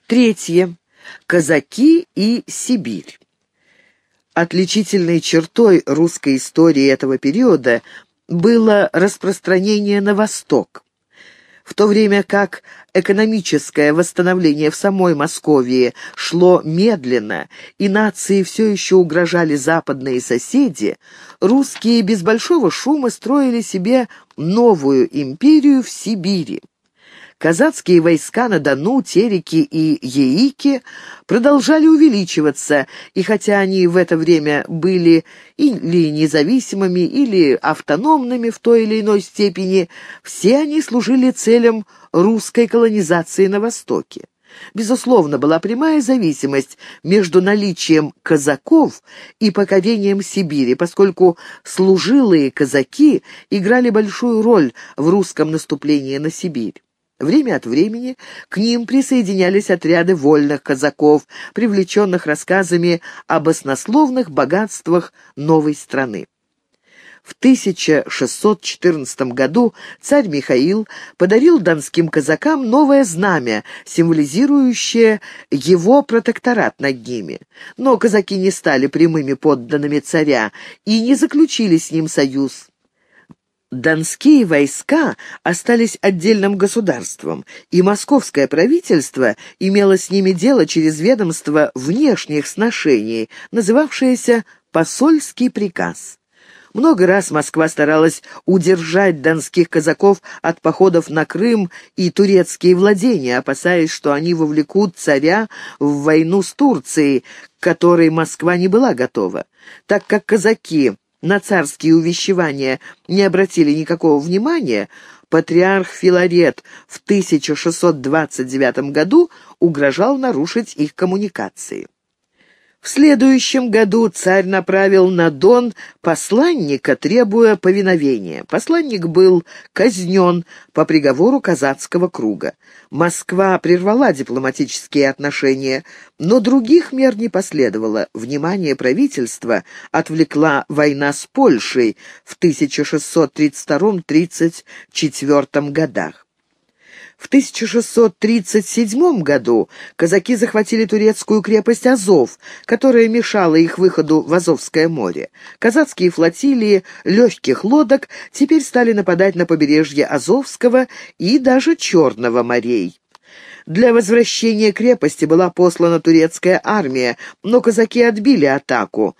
Третье. Казаки и Сибирь. Отличительной чертой русской истории этого периода было распространение на восток. В то время как экономическое восстановление в самой Московии шло медленно, и нации все еще угрожали западные соседи, русские без большого шума строили себе новую империю в Сибири. Казацкие войска на Дону, Тереке и Яике продолжали увеличиваться, и хотя они в это время были или независимыми, или автономными в той или иной степени, все они служили целям русской колонизации на Востоке. Безусловно, была прямая зависимость между наличием казаков и покорением Сибири, поскольку служилые казаки играли большую роль в русском наступлении на Сибирь. Время от времени к ним присоединялись отряды вольных казаков, привлеченных рассказами об баснословных богатствах новой страны. В 1614 году царь Михаил подарил донским казакам новое знамя, символизирующее его протекторат над ними. Но казаки не стали прямыми подданными царя и не заключили с ним союз. Донские войска остались отдельным государством, и московское правительство имело с ними дело через ведомство внешних сношений, называвшееся «посольский приказ». Много раз Москва старалась удержать донских казаков от походов на Крым и турецкие владения, опасаясь, что они вовлекут царя в войну с Турцией, к которой Москва не была готова. Так как казаки на царские увещевания не обратили никакого внимания, патриарх Филарет в 1629 году угрожал нарушить их коммуникации. В следующем году царь направил на Дон посланника, требуя повиновения. Посланник был казнен по приговору казацкого круга. Москва прервала дипломатические отношения, но других мер не последовало. Внимание правительства отвлекла война с Польшей в 1632-34 годах. В 1637 году казаки захватили турецкую крепость Азов, которая мешала их выходу в Азовское море. Казацкие флотилии легких лодок теперь стали нападать на побережье Азовского и даже Черного морей. Для возвращения крепости была послана турецкая армия, но казаки отбили атаку.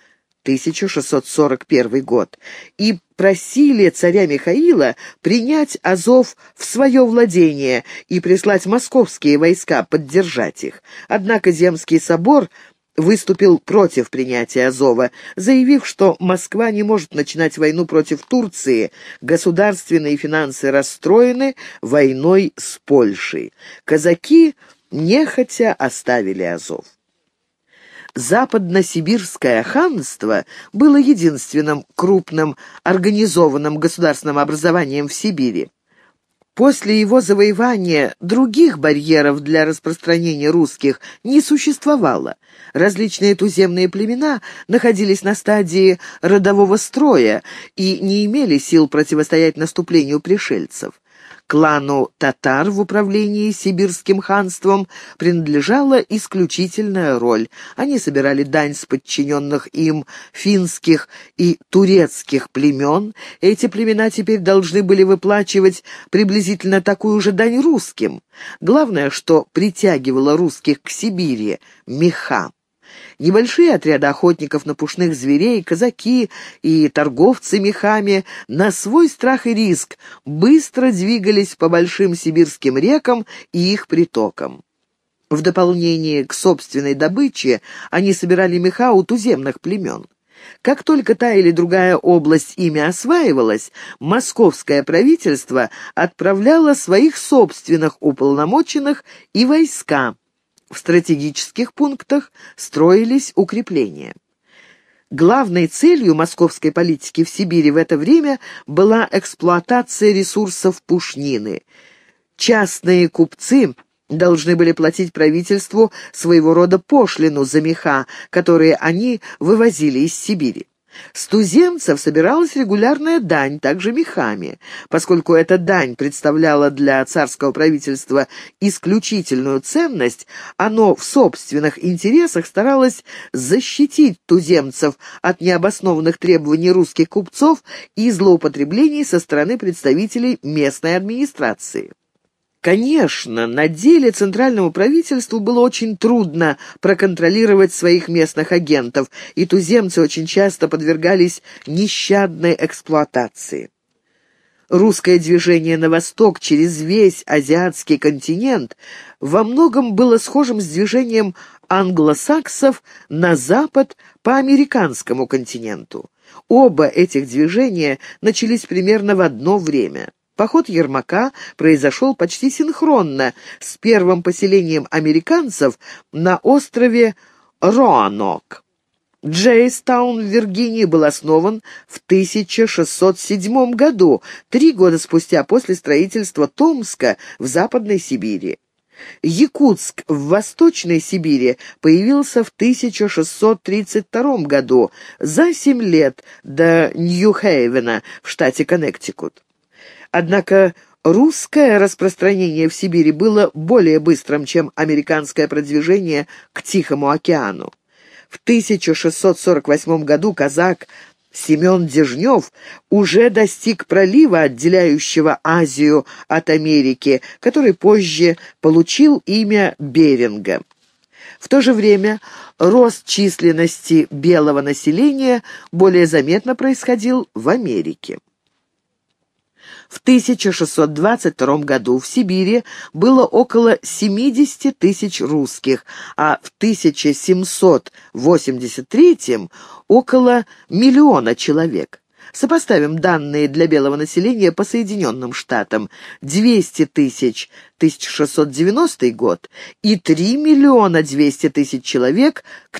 1641 год, и просили царя Михаила принять Азов в свое владение и прислать московские войска поддержать их. Однако Земский собор выступил против принятия Азова, заявив, что Москва не может начинать войну против Турции, государственные финансы расстроены войной с Польшей. Казаки нехотя оставили Азов. Западно-Сибирское ханство было единственным крупным организованным государственным образованием в Сибири. После его завоевания других барьеров для распространения русских не существовало. Различные туземные племена находились на стадии родового строя и не имели сил противостоять наступлению пришельцев. Клану татар в управлении Сибирским ханством принадлежала исключительная роль. Они собирали дань с подчиненных им финских и турецких племен. Эти племена теперь должны были выплачивать приблизительно такую же дань русским. Главное, что притягивало русских к Сибири – меха. Небольшие отряды охотников на пушных зверей, казаки и торговцы мехами на свой страх и риск быстро двигались по большим сибирским рекам и их притокам. В дополнение к собственной добыче они собирали меха у туземных племен. Как только та или другая область ими осваивалась, московское правительство отправляло своих собственных уполномоченных и войска. В стратегических пунктах строились укрепления. Главной целью московской политики в Сибири в это время была эксплуатация ресурсов пушнины. Частные купцы должны были платить правительству своего рода пошлину за меха, которые они вывозили из Сибири. С туземцев собиралась регулярная дань, также мехами. Поскольку эта дань представляла для царского правительства исключительную ценность, оно в собственных интересах старалось защитить туземцев от необоснованных требований русских купцов и злоупотреблений со стороны представителей местной администрации. Конечно, на деле центральному правительству было очень трудно проконтролировать своих местных агентов, и туземцы очень часто подвергались нещадной эксплуатации. Русское движение на восток через весь азиатский континент во многом было схожим с движением англосаксов на запад по американскому континенту. Оба этих движения начались примерно в одно время. Поход Ермака произошел почти синхронно с первым поселением американцев на острове Роанок. Джейстаун в Виргинии был основан в 1607 году, 3 года спустя после строительства Томска в Западной Сибири. Якутск в Восточной Сибири появился в 1632 году, за 7 лет до Нью-Хейвена в штате Коннектикут. Однако русское распространение в Сибири было более быстрым, чем американское продвижение к Тихому океану. В 1648 году казак Семен Дежнев уже достиг пролива, отделяющего Азию от Америки, который позже получил имя Беринга. В то же время рост численности белого населения более заметно происходил в Америке. В 1622 году в Сибири было около 70 тысяч русских, а в 1783 около миллиона человек. Сопоставим данные для белого населения по Соединенным Штатам: 200 тысяч 1690 год и 3 миллиона 200 тысяч человек к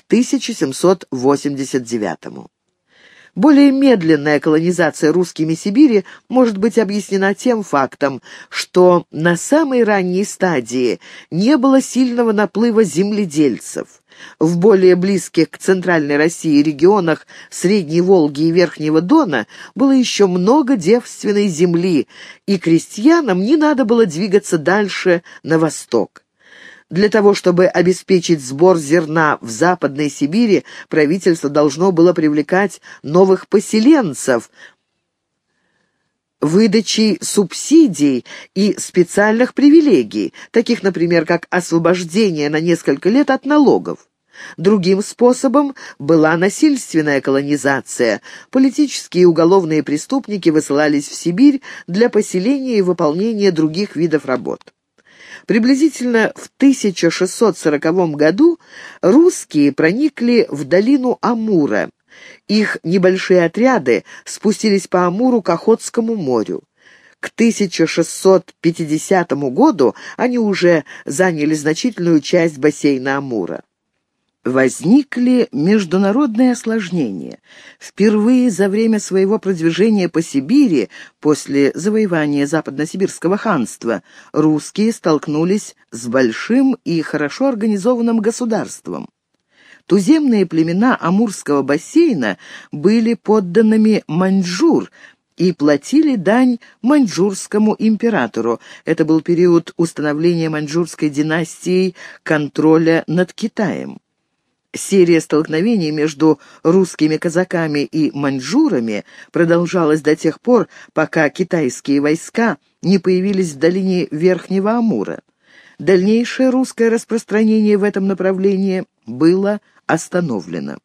1789. Более медленная колонизация русскими Сибири может быть объяснена тем фактом, что на самой ранней стадии не было сильного наплыва земледельцев. В более близких к центральной России регионах Средней Волги и Верхнего Дона было еще много девственной земли, и крестьянам не надо было двигаться дальше на восток. Для того, чтобы обеспечить сбор зерна в Западной Сибири, правительство должно было привлекать новых поселенцев выдачей субсидий и специальных привилегий, таких, например, как освобождение на несколько лет от налогов. Другим способом была насильственная колонизация. Политические и уголовные преступники высылались в Сибирь для поселения и выполнения других видов работ. Приблизительно в 1640 году русские проникли в долину Амура. Их небольшие отряды спустились по Амуру к Охотскому морю. К 1650 году они уже заняли значительную часть бассейна Амура. Возникли международные осложнения. Впервые за время своего продвижения по Сибири, после завоевания Западносибирского ханства, русские столкнулись с большим и хорошо организованным государством. Туземные племена Амурского бассейна были подданными маньчжур и платили дань маньчжурскому императору. Это был период установления маньчжурской династией контроля над Китаем. Серия столкновений между русскими казаками и маньчжурами продолжалась до тех пор, пока китайские войска не появились в долине Верхнего Амура. Дальнейшее русское распространение в этом направлении было остановлено.